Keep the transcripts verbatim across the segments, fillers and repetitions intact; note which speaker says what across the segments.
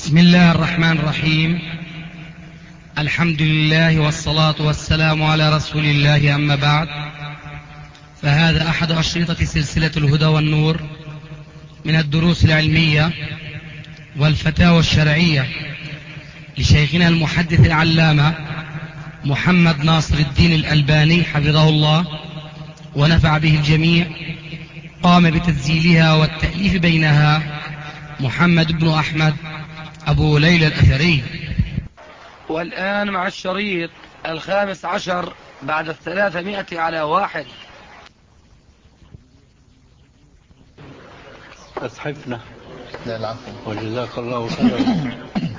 Speaker 1: بسم الله الرحمن الرحيم. الحمد لله والصلاة والسلام على رسول الله، أما بعد، فهذا أحد أشرطة سلسلة الهدى والنور من الدروس العلمية والفتاوى الشرعية لشيخنا المحدث العلامة محمد ناصر الدين الألباني حفظه الله ونفع به الجميع. قام بتسجيلها والتأليف بينها محمد بن أحمد أبو ليلى الأثري.
Speaker 2: والآن مع الشريط الخامس عشر بعد الثلاثمائة على واحد.
Speaker 3: أسحفنا.
Speaker 4: لا العفو.
Speaker 3: وجزاك الله خيرا.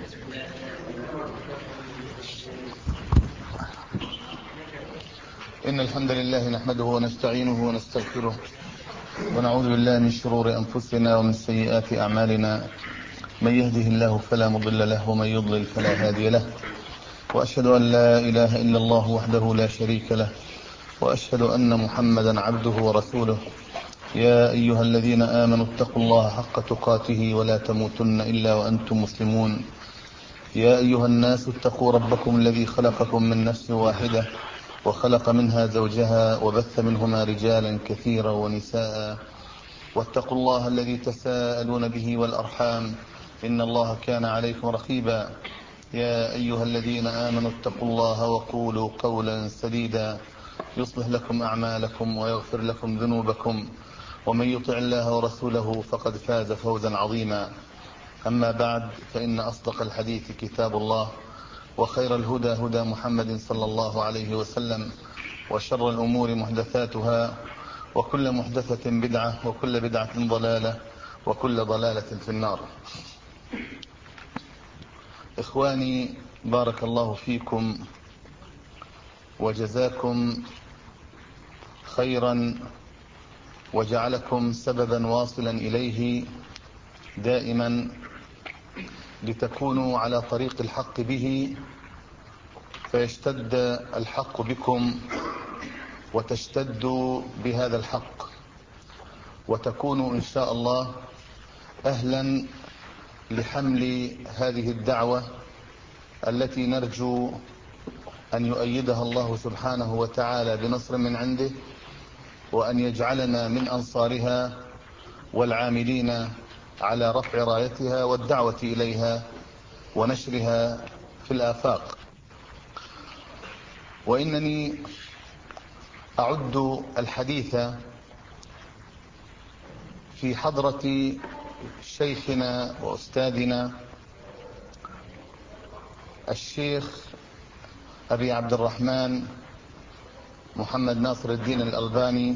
Speaker 4: إن الحمد لله نحمده ونستعينه ونستغفره ونعوذ بالله من شرور أنفسنا ومن سيئات أعمالنا. من يهده الله فلا مضل له ومن يضلل فلا هادي له، وأشهد أن لا إله إلا الله وحده لا شريك له، وأشهد أن محمدا عبده ورسوله. يا أيها الذين آمنوا اتقوا الله حق تقاته ولا تموتن إلا وأنتم مسلمون. يا أيها الناس اتقوا ربكم الذي خلقكم من نفس واحدة وخلق منها زوجها وبث منهما رجالا كثيرا ونساء، واتقوا الله الذي تساءلون به والأرحام إن الله كان عليكم رقيبا. يا أيها الذين آمنوا اتقوا الله وقولوا قولا سديدا يصلح لكم أعمالكم ويغفر لكم ذنوبكم، ومن يطع الله ورسوله فقد فاز فوزا عظيما. أما بعد، فإن أصدق الحديث كتاب الله، وخير الهدى هدى محمد صلى الله عليه وسلم، وشر الأمور محدثاتها، وكل محدثة بدعة، وكل بدعة ضلالة، وكل ضلالة في النار. إخواني، بارك الله فيكم وجزاكم خيرا وجعلكم سببا واصلا إليه دائما لتكونوا على طريق الحق به، فيشتد الحق بكم وتشتدوا بهذا الحق، وتكونوا إن شاء الله أهلا لحمل هذه الدعوة التي نرجو أن يؤيدها الله سبحانه وتعالى بنصر من عنده، وأن يجعلنا من أنصارها والعاملين على رفع رايتها والدعوة إليها ونشرها في الآفاق. وإنني أعد الحديث في حضرة شيخنا وأستاذنا الشيخ أبي عبد الرحمن محمد ناصر الدين الألباني،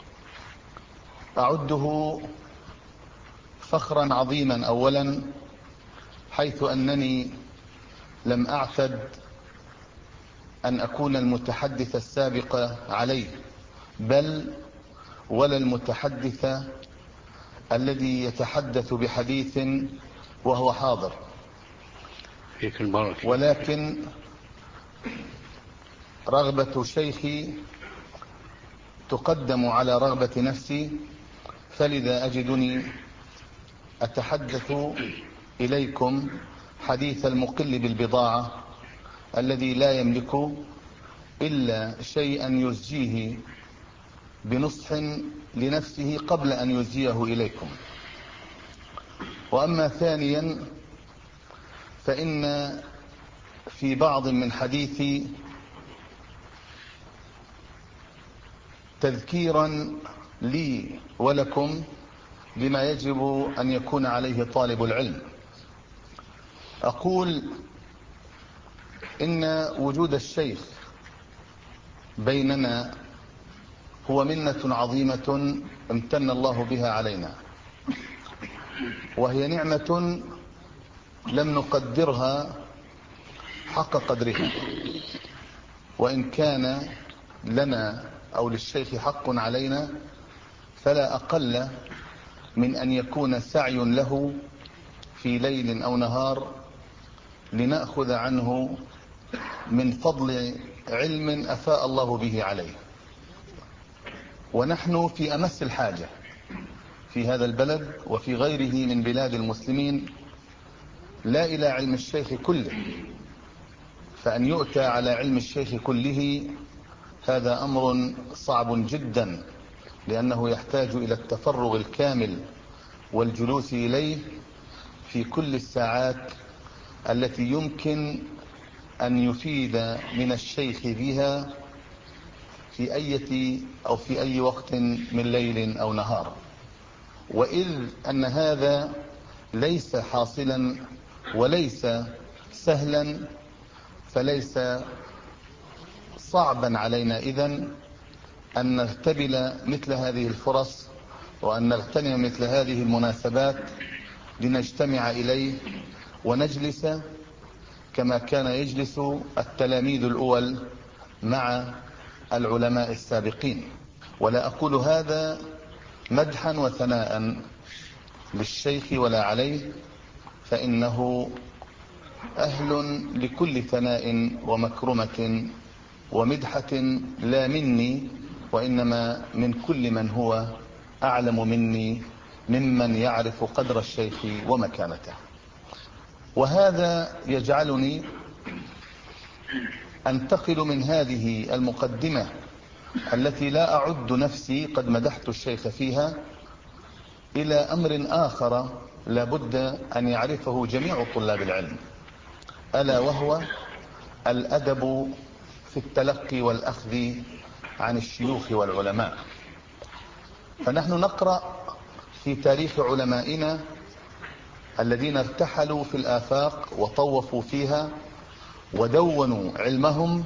Speaker 4: أعده فخرا عظيما أولا، حيث أنني لم أعتد أن أكون المتحدث السابق عليه، بل ولا المتحدث الذي يتحدث بحديث وهو حاضر، ولكن رغبة شيخي تقدم على رغبة نفسي، فلذا أجدني أتحدث إليكم حديث المقل بالبضاعة الذي لا يملك إلا شيئا يزجيه بنصح لنفسه قبل أن يزجيه إليكم. وأما ثانيا، فإن في بعض من حديثي تذكيرا لي ولكم بما يجب أن يكون عليه طالب العلم. أقول إن وجود الشيخ بيننا هو منة عظيمة امتن الله بها علينا، وهي نعمة لم نقدرها حق قدرها، وإن كان لنا أو للشيخ حق علينا فلا أقل من أن يكون سعي له في ليل أو نهار لنأخذ عنه من فضل علم أفاء الله به عليه. ونحن في أمس الحاجة في هذا البلد وفي غيره من بلاد المسلمين لا إلى علم الشيخ كله، فأن يؤتى على علم الشيخ كله هذا أمر صعب جدا، لأنه يحتاج إلى التفرغ الكامل والجلوس إليه في كل الساعات التي يمكن أن يفيد من الشيخ بها في أي أو في أي وقت من ليل أو نهار. وإذ أن هذا ليس حاصلا وليس سهلا، فليس صعبا علينا إذن أن نغتبل مثل هذه الفرص وأن نغتنم مثل هذه المناسبات لنجتمع إليه ونجلس كما كان يجلس التلاميذ الأول مع العلماء السابقين. ولا أقول هذا مدحا وثناء للشيخ ولا عليه، فإنه أهل لكل ثناء ومكرمة ومدحة، لا مني وإنما من كل من هو أعلم مني ممن يعرف قدر الشيخ ومكانته. وهذا يجعلني أنتقل من هذه المقدمة التي لا أعد نفسي قد مدحت الشيخ فيها إلى أمر آخر لا بد أن يعرفه جميع طلاب العلم، ألا وهو الأدب في التلقي والأخذ عن الشيوخ والعلماء. فنحن نقرأ في تاريخ علمائنا الذين ارتحلوا في الآفاق وطوفوا فيها ودونوا علمهم،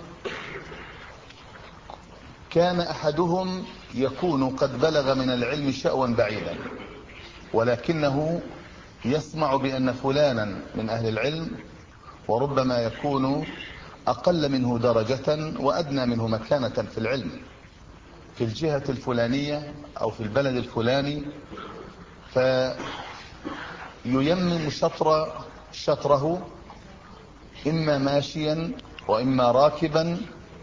Speaker 4: كان أحدهم يكون قد بلغ من العلم شأوا بعيدا، ولكنه يسمع بأن فلانا من أهل العلم وربما يكون أقل منه درجة وأدنى منه مكانة في العلم في الجهة الفلانية أو في البلد الفلاني، فييمم شطر شطره إما ماشيا وإما راكبا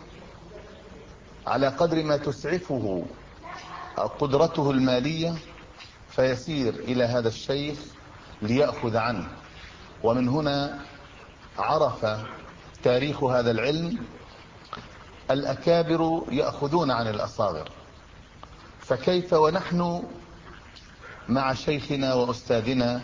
Speaker 4: على قدر ما تسعفه قدرته المالية، فيسير إلى هذا الشيخ ليأخذ عنه. ومن هنا عرف تاريخ هذا العلم الأكابر يأخذون عن الأصاغر، فكيف ونحن مع شيخنا وأستاذنا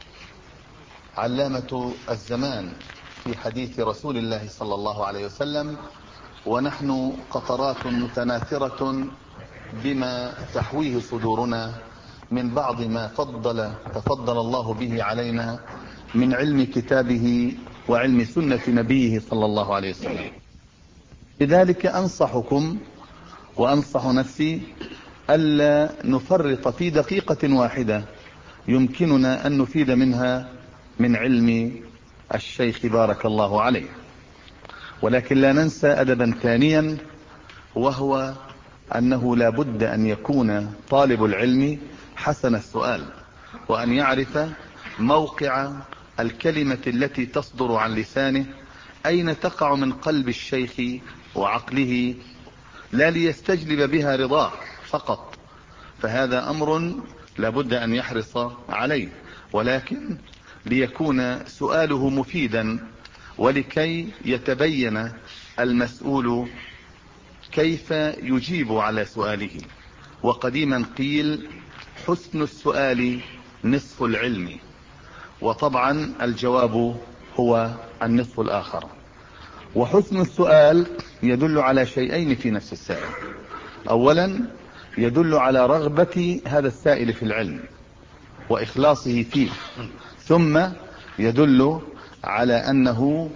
Speaker 4: علامة الزمان في حديث رسول الله صلى الله عليه وسلم، ونحن قطرات متناثرة بما تحويه صدورنا من بعض ما فضل تفضل الله به علينا من علم كتابه وعلم سنة نبيه صلى الله عليه وسلم. لذلك أنصحكم وأنصح نفسي ألا نفرط في دقيقة واحدة يمكننا أن نفيد منها من علم الشيخ بارك الله عليه. ولكن لا ننسى أدبا ثانيا، وهو أنه لا بد أن يكون طالب العلم حسن السؤال، وأن يعرف موقع الكلمة التي تصدر عن لسانه أين تقع من قلب الشيخ وعقله، لا ليستجلب بها رضاه فقط، فهذا أمر لا بد أن يحرص عليه، ولكن ليكون سؤاله مفيدا ولكي يتبين المسؤول كيف يجيب على سؤاله. وقديما قيل حسن السؤال نصف العلم، وطبعا الجواب هو النصف الآخر. وحسن السؤال يدل على شيئين في نفس السائل: أولا يدل على رغبة هذا السائل في العلم وإخلاصه فيه، ثم يدل على أنه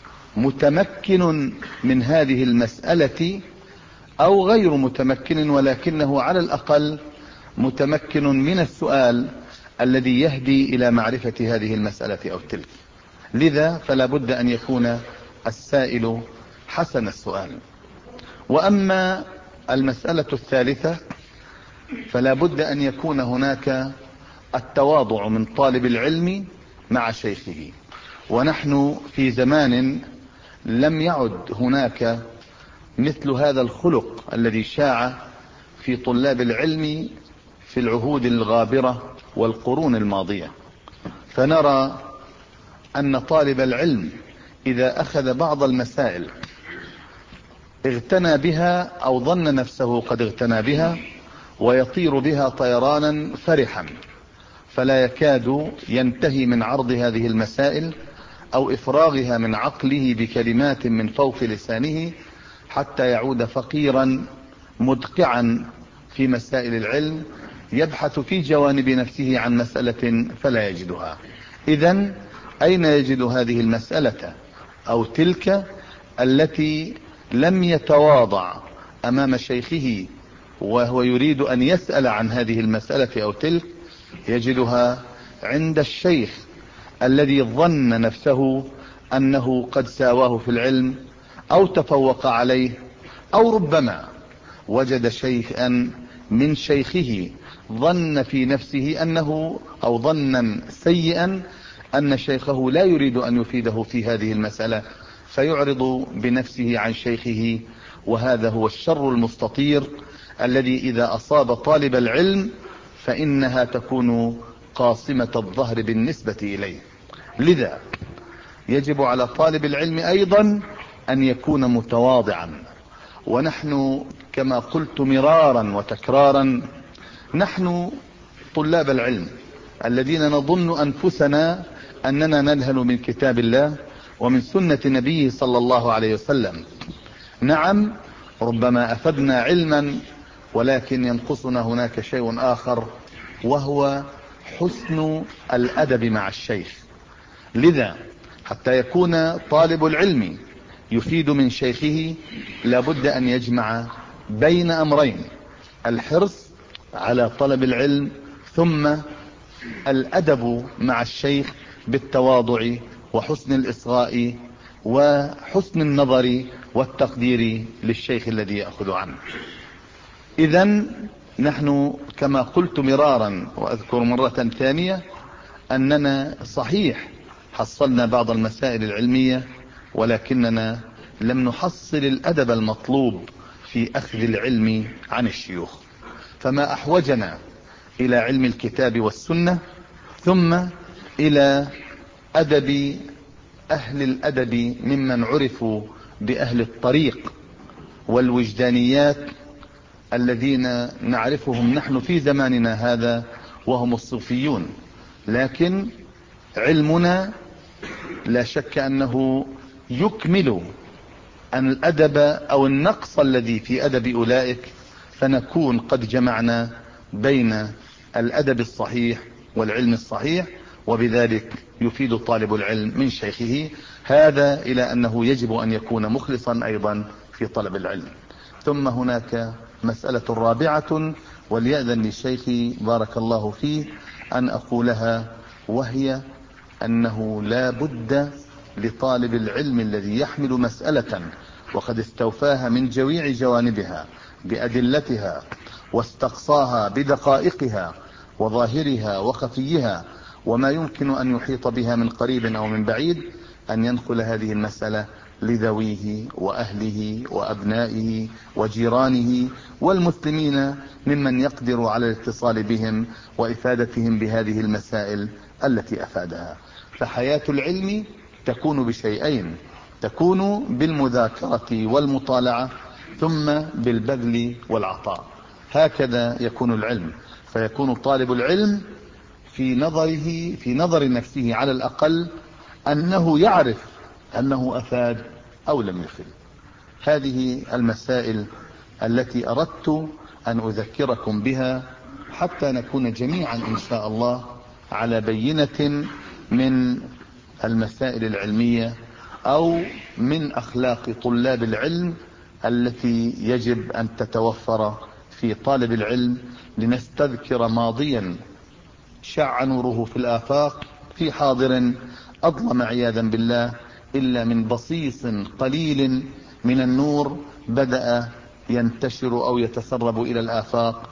Speaker 4: متمكن من هذه المسألة أو غير متمكن، ولكنه على الأقل متمكن من السؤال الذي يهدي إلى معرفة هذه المسألة أو تلك. لذا فلا بد أن يكون السائل حسن السؤال. وأما المسألة الثالثة فلا بد أن يكون هناك التواضع من طالب العلم مع شيخه. ونحن في زمان لم يعد هناك مثل هذا الخلق الذي شاع في طلاب العلم في العهود الغابرة والقرون الماضية، فنرى أن طالب العلم إذا أخذ بعض المسائل اغتنى بها أو ظن نفسه قد اغتنى بها ويطير بها طيرانا فرحا، فلا يكاد ينتهي من عرض هذه المسائل أو إفراغها من عقله بكلمات من فوق لسانه حتى يعود فقيرا مدقعا في مسائل العلم، يبحث في جوانب نفسه عن مسألة فلا يجدها. إذن أين يجد هذه المسألة أو تلك التي لم يتواضع أمام شيخه وهو يريد أن يسأل عن هذه المسألة أو تلك؟ يجدها عند الشيخ الذي ظن نفسه أنه قد ساواه في العلم أو تفوق عليه، أو ربما وجد شيئا من شيخه ظن في نفسه أنه أو ظنا سيئا أن شيخه لا يريد أن يفيده في هذه المسألة، فيعرض بنفسه عن شيخه. وهذا هو الشر المستطير الذي إذا أصاب طالب العلم فإنها تكون قاصمة الظهر بالنسبة إليه. لذا يجب على طالب العلم أيضا أن يكون متواضعا. ونحن كما قلت مرارا وتكرارا، نحن طلاب العلم الذين نظن أنفسنا أننا ننهل من كتاب الله ومن سنة نبيه صلى الله عليه وسلم. نعم، ربما أفدنا علما، ولكن ينقصنا هناك شيء آخر، وهو حسن الأدب مع الشيخ. لذا حتى يكون طالب العلم يفيد من شيخه لابد أن يجمع بين أمرين: الحرص على طلب العلم، ثم الأدب مع الشيخ بالتواضع وحسن الإصغاء وحسن النظر والتقدير للشيخ الذي يأخذ عنه. إذن نحن كما قلت مرارا وأذكر مرة ثانية أننا صحيح حصلنا بعض المسائل العلمية، ولكننا لم نحصل الأدب المطلوب في أخذ العلم عن الشيوخ. فما أحوجنا إلى علم الكتاب والسنة، ثم إلى أدب أهل الأدب ممن عرفوا بأهل الطريق والوجدانيات الذين نعرفهم نحن في زماننا هذا وهم الصوفيون. لكن علمنا لا شك أنه يكمل أن الأدب أو النقص الذي في أدب أولئك، فنكون قد جمعنا بين الأدب الصحيح والعلم الصحيح، وبذلك يفيد طالب العلم من شيخه. هذا إلى أنه يجب أن يكون مخلصا أيضا في طلب العلم. ثم هناك مسألة رابعة، وليأذن لشيخي بارك الله فيه أن أقولها، وهي أنه لا بد لطالب العلم الذي يحمل مسألة وقد استوفاها من جميع جوانبها بأدلتها واستقصاها بدقائقها وظاهرها وخفيها وما يمكن أن يحيط بها من قريب أو من بعيد، أن ينقل هذه المسألة لذويه وأهله وأبنائه وجيرانه والمسلمين ممن يقدر على الاتصال بهم وإفادتهم بهذه المسائل التي أفادها. فحياة العلم تكون بشيئين: تكون بالمذاكرة والمطالعة، ثم بالبذل والعطاء. هكذا يكون العلم. فيكون طالب العلم في نظره في نظر نفسه على الأقل أنه يعرف أنه أفاد أو لم يفد. هذه المسائل التي أردت أن أذكركم بها حتى نكون جميعا إن شاء الله على بينة من المسائل العلمية أو من أخلاق طلاب العلم التي يجب أن تتوفر في طالب العلم، لنستذكر ماضيا شع نوره في الآفاق في حاضر أظلم عياذا بالله، إلا من بصيص قليل من النور بدأ ينتشر أو يتسرب إلى الآفاق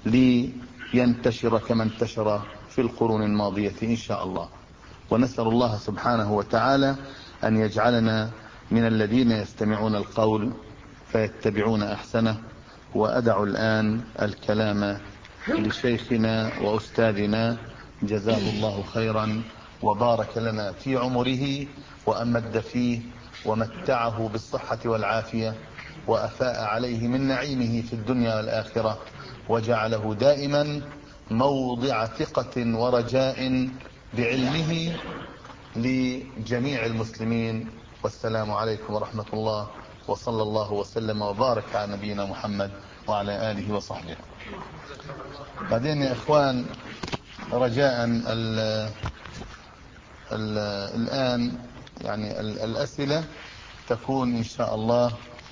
Speaker 4: لينتشر كما انتشر في القرون الماضية إن شاء الله. ونسأل الله سبحانه وتعالى أن يجعلنا من الذين يستمعون القول فيتبعون أحسنه. وأدع الآن الكلام لشيخنا وأستاذنا جزاه الله خيرا وبارك لنا في عمره وأمد فيه ومتعه بالصحة والعافية وأفاء عليه من نعيمه في الدنيا والآخرة، وجعله دائما موضع ثقة ورجاء بعلمه لجميع المسلمين. والسلام عليكم ورحمة الله، وصلى الله وسلم وبارك على نبينا محمد وعلى آله وصحبه. بعدين يا إخوان، رجاء ال ال الآن يعني الأسئلة تكون إن شاء الله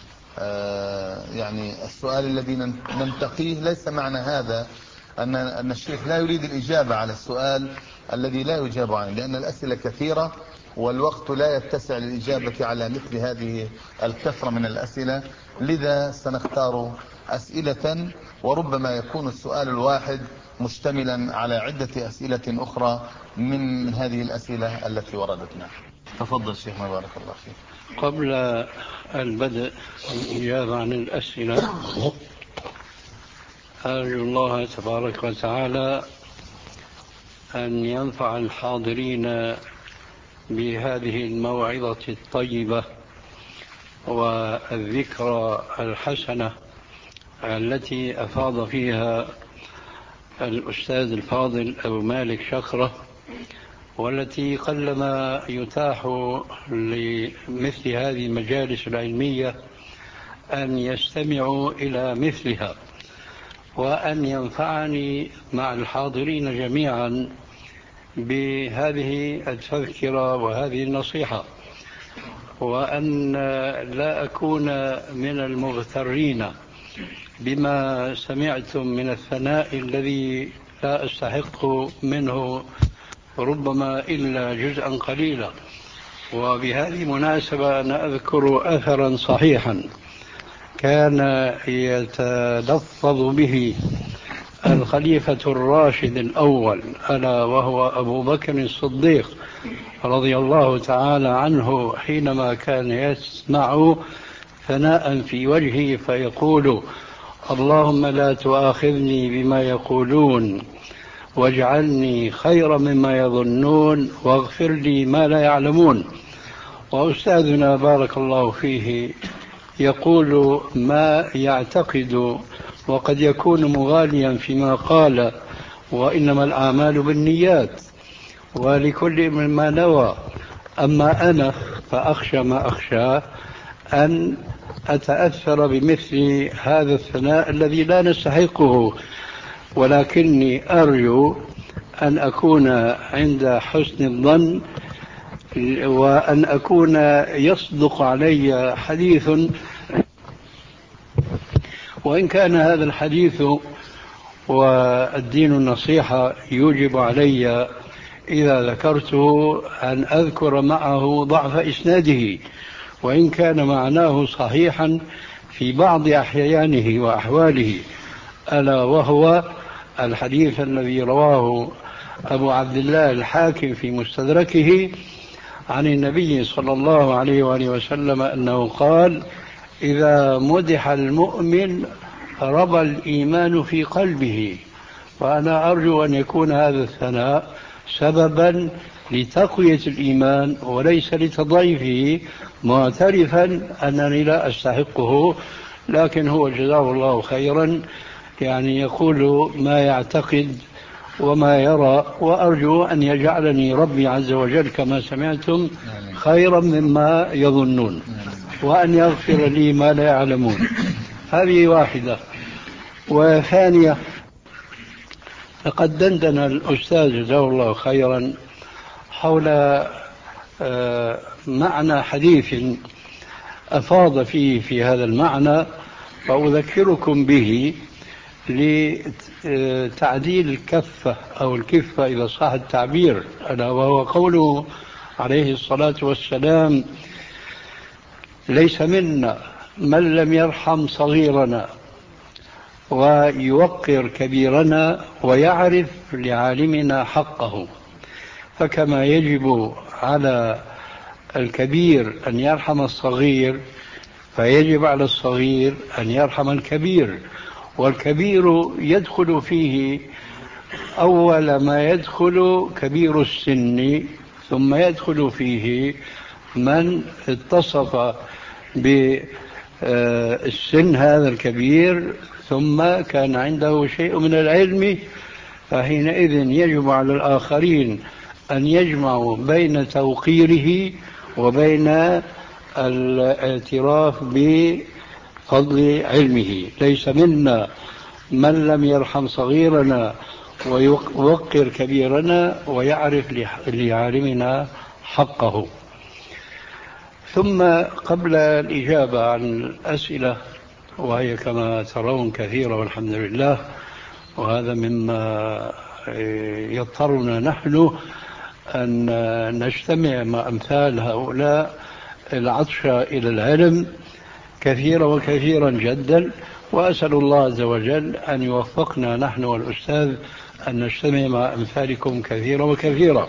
Speaker 4: يعني السؤال الذي ننتقيه ليس معنى هذا أن أن الشيخ لا يريد الإجابة على السؤال الذي لا يجاب عنه، لأن الأسئلة كثيرة والوقت لا يتسع للإجابة على مثل هذه الكثرة من الأسئلة، لذا سنختار أسئلة وربما يكون السؤال الواحد مشتملا على عدة أسئلة أخرى من هذه الأسئلة التي وردتنا. تفضل شيخ بارك الله فيك.
Speaker 3: قبل البدء الإجابة عن الأسئلة، أرجو الله تبارك وتعالى أن ينفع الحاضرين بهذه الموعظة الطيبة والذكرى الحسنة التي أفاض فيها الأستاذ الفاضل أبو مالك شخرة، والتي قلما يتاح لمثل هذه المجالس العلمية أن يستمعوا إلى مثلها، وأن ينفعني مع الحاضرين جميعا بهذه التذكرة وهذه النصيحة، وأن لا أكون من المغترين بما سمعتم من الثناء الذي لا أستحق منه ربما إلا جزءا قليلا. وبهذه المناسبة أنا أذكر أثرا صحيحا كان يتلفظ به الخليفة الراشد الأول، ألا وهو أبو بكر الصديق رضي الله تعالى عنه، حينما كان يسمع ثناء في وجهه فيقول: اللهم لا تؤاخذني بما يقولون واجعلني خيرا مما يظنون واغفر لي ما لا يعلمون. وأستاذنا بارك الله فيه يقول ما يعتقد، وقد يكون مغاليا فيما قال: وإنما الأعمال بالنيات ولكل من ما نوى. أما أنا فأخشى ما أخشى أن أتأثر بمثل هذا الثناء الذي لا نستحقه، ولكني أرجو أن أكون عند حسن الظن، وأن أكون يصدق علي حديث، وإن كان هذا الحديث والدين النصيحة يوجب علي إذا ذكرته أن أذكر معه ضعف إسناده، وإن كان معناه صحيحا في بعض أحيانه وأحواله، ألا وهو الحديث الذي رواه أبو عبد الله الحاكم في مستدركه عن النبي صلى الله عليه وآله وسلم أنه قال: إذا مدح المؤمن ربى الإيمان في قلبه. فأنا أرجو أن يكون هذا الثناء سببا لتقوية الإيمان وليس لتضعيفه، معترفا أنني لا أستحقه، لكن هو جزاه الله خيرا يعني يقول ما يعتقد وما يرى، وأرجو أن يجعلني ربي عز وجل كما سمعتم خيرا مما يظنون، وأن يغفر لي ما لا يعلمون. هذه واحدة. وثانية، لقد دندن الأستاذ جزاه الله خيرا حول معنى حديث أفاض فيه في هذا المعنى، فأذكركم به لتعديل الكفة أو الكفة إذا صح التعبير، ألا وهو قوله عليه الصلاة والسلام: ليس منا من لم يرحم صغيرنا ويوقر كبيرنا ويعرف لعالمنا حقه. فكما يجب على الكبير أن يرحم الصغير، فيجب على الصغير أن يرحم الكبير، والكبير يدخل فيه أول ما يدخل كبير السن ثم يدخل فيه من اتصف بالسن هذا الكبير ثم كان عنده شيء من العلم، فحينئذ يجب على الآخرين أن يجمعوا بين توقيره وبين الاعتراف بفضل علمه. ليس منا من لم يرحم صغيرنا ويوقر كبيرنا ويعرف لعالمنا حقه. ثم قبل الإجابة عن الأسئلة، وهي كما ترون كثيرة والحمد لله، وهذا مما يضطرنا نحن أن نجتمع مع أمثال هؤلاء العطشة إلى العلم كثيرا وكثيرا جدا، وأسأل الله عز وجل أن يوفقنا نحن والأستاذ أن نجتمع مع أمثالكم كثيرا وكثيرا.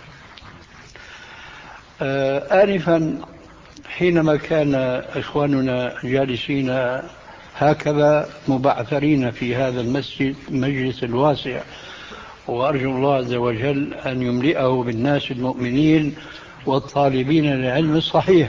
Speaker 3: آنفا حينما كان إخواننا جالسين هكذا مبعثرين في هذا المسجد المجلس الواسع، وأرجو الله عز وجل أن يملئه بالناس المؤمنين والطالبين للعلم الصحيح،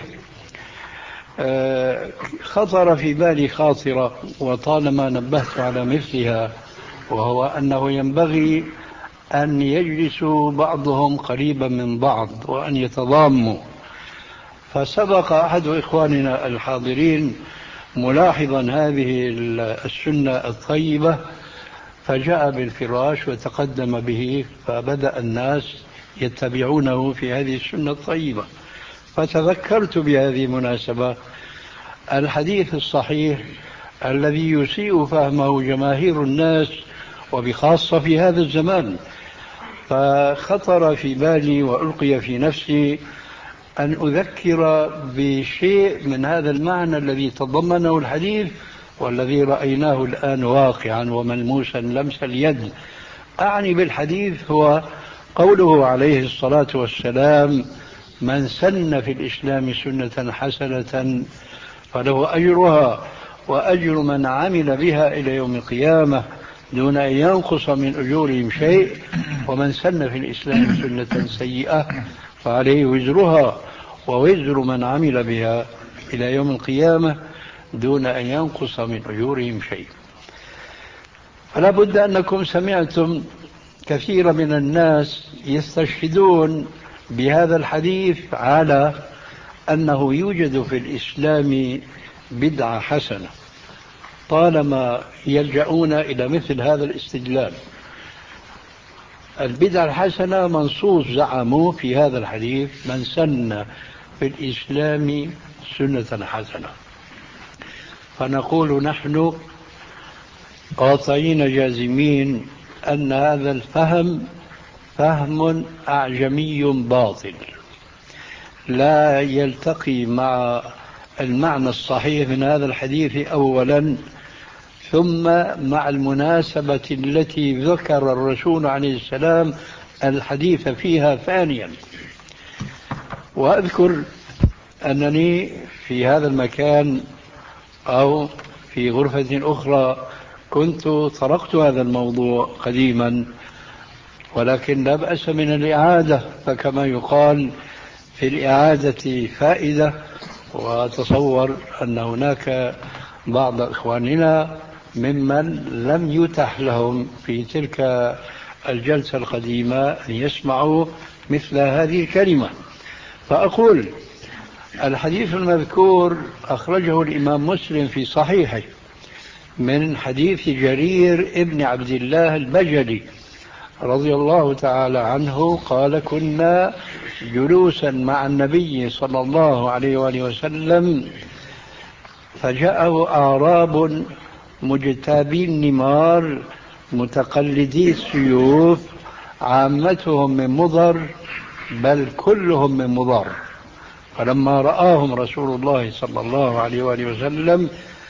Speaker 3: خطر في بالي خاطرة وطالما نبهت على مثلها، وهو أنه ينبغي أن يجلسوا بعضهم قريبا من بعض وأن يتضاموا. فسبق أحد إخواننا الحاضرين ملاحظا هذه السنة الطيبة فجاء بالفراش وتقدم به، فبدأ الناس يتبعونه في هذه السنة الطيبة. فتذكرت بهذه المناسبة الحديث الصحيح الذي يسيء فهمه جماهير الناس وبخاصة في هذا الزمان، فخطر في بالي وألقي في نفسي أن أذكر بشيء من هذا المعنى الذي تضمنه الحديث والذي رأيناه الآن واقعا وملموسا لمس اليد. أعني بالحديث هو قوله عليه الصلاة والسلام: من سن في الإسلام سنة حسنة فله أجرها وأجر من عمل بها إلى يوم القيامة دون أن ينقص من أجورهم شيء، ومن سن في الإسلام سنة سيئة فعليه وزرها ووزر من عمل بها إلى يوم القيامة دون أن ينقص من أجورهم شيء. فلا بد أنكم سمعتم كثير من الناس يستشهدون بهذا الحديث على أنه يوجد في الإسلام بدعة حسنة، طالما يلجؤون إلى مثل هذا الاستدلال. البدعة الحسنة منصوص زعموا في هذا الحديث: من سن في الإسلام سنة حسنة. فنقول نحن قاطعين جازمين أن هذا الفهم فهم أعجمي باطل لا يلتقي مع المعنى الصحيح من هذا الحديث أولا، ثم مع المناسبة التي ذكر الرسول عليه السلام الحديث فيها ثانيا. وأذكر أنني في هذا المكان أو في غرفة أخرى كنت طرقت هذا الموضوع قديما، ولكن لا بأس من الإعادة، فكما يقال في الإعادة فائدة. وأتصور أن هناك بعض إخواننا ممن لم يتح لهم في تلك الجلسة القديمة أن يسمعوا مثل هذه الكلمة. فأقول الحديث المذكور أخرجه الإمام مسلم في صحيحه من حديث جرير ابن عبد الله البجلي رضي الله تعالى عنه قال: كنا جلوسا مع النبي صلى الله عليه وآله وسلم فجاءه أعراب مجتابي النمار متقلدي السيوف عامتهم من مضر بل كلهم من مضر، فلما رآهم رسول الله صلى الله عليه وآله وسلم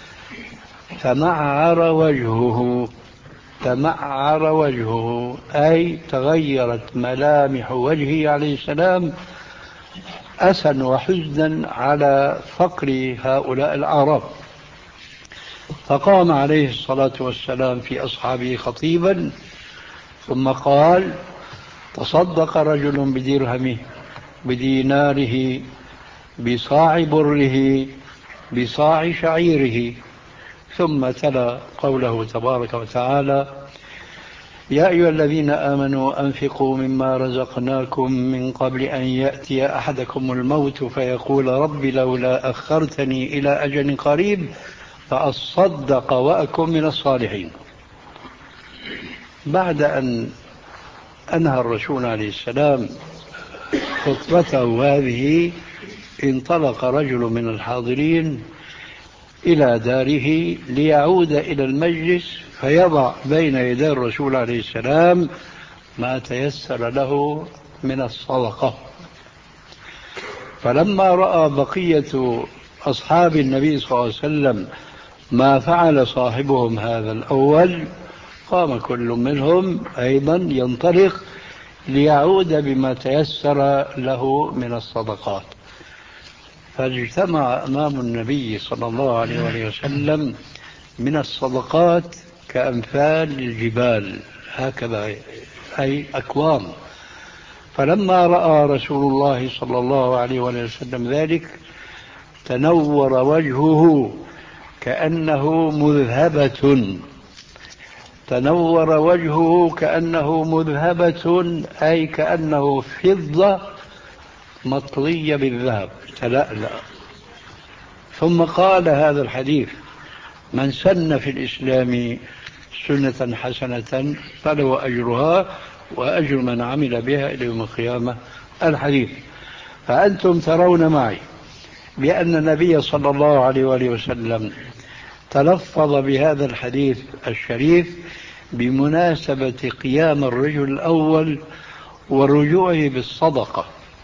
Speaker 3: تمعر وجهه تمعر وجهه أي تغيرت ملامح وجهه عليه السلام أسا وحزنا على فقر هؤلاء الأعراب. فقام عليه الصلاة والسلام في أصحابه خطيبا ثم قال: تصدق رجل بدرهمه بديناره بصاع بره بصاع شعيره. ثم تلا قوله تبارك وتعالى: يا أيها الذين آمنوا أنفقوا مما رزقناكم من قبل أن يأتي أحدكم الموت فيقول رب لولا أخرتني إلى أجل قريب فأصدق وأكن من الصالحين. بعد أن أنهى الرسول عليه السلام خطبته هذه انطلق رجل من الحاضرين إلى داره ليعود إلى المجلس فيضع بين يدي الرسول عليه السلام ما تيسر له من الصدقة. فلما رأى بقية أصحاب النبي صلى الله عليه وسلم ما فعل صاحبهم هذا الأول قام كل منهم أيضا ينطلق ليعود بما تيسر له من الصدقات. فاجتمع أمام النبي صلى الله عليه وسلم من الصدقات كأمثال الجبال هكذا، أي أكوام. فلما رأى رسول الله صلى الله عليه وسلم ذلك تنور وجهه كأنه مذهبة تنور وجهه كأنه مذهبة أي كأنه فضة مطلية بالذهب تلألأ. ثم قال هذا الحديث: من سن في الإسلام سنة حسنة فله أجرها وأجر من عمل بها إلى يوم القيامة. الحديث. فأنتم ترون معي بأن النبي صلى الله عليه وآله وسلم تلفظ بهذا الحديث الشريف بمناسبة قيام الرجل الأول ورجوعه بالصدقة،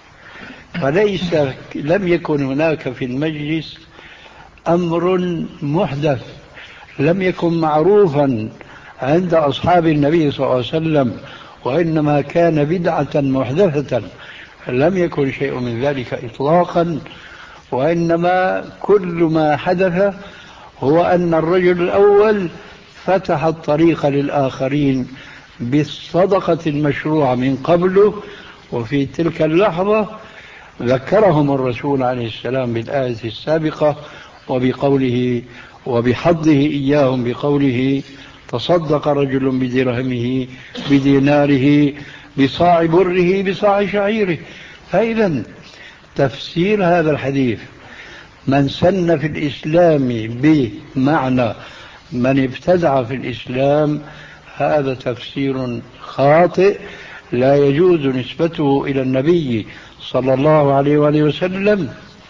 Speaker 3: فليس لم يكن هناك في المجلس أمر محدث لم يكن معروفا عند أصحاب النبي صلى الله عليه وسلم، وإنما كان بدعة محدثة لم يكن شيء من ذلك إطلاقا، وإنما كل ما حدث هو أن الرجل الأول فتح الطريق للآخرين بالصدقة المشروعة من قبله، وفي تلك اللحظة ذكرهم الرسول عليه السلام بالآية السابقة وبقوله وبحضه إياهم بقوله: تصدق رجل بدرهمه بديناره بصاع بره بصاع شعيره. فإذا تفسير هذا الحديث من سن في الإسلام بمعنى من ابتدع في الإسلام، هذا تفسير خاطئ لا يجوز نسبته إلى النبي صلى الله عليه وآله وسلم،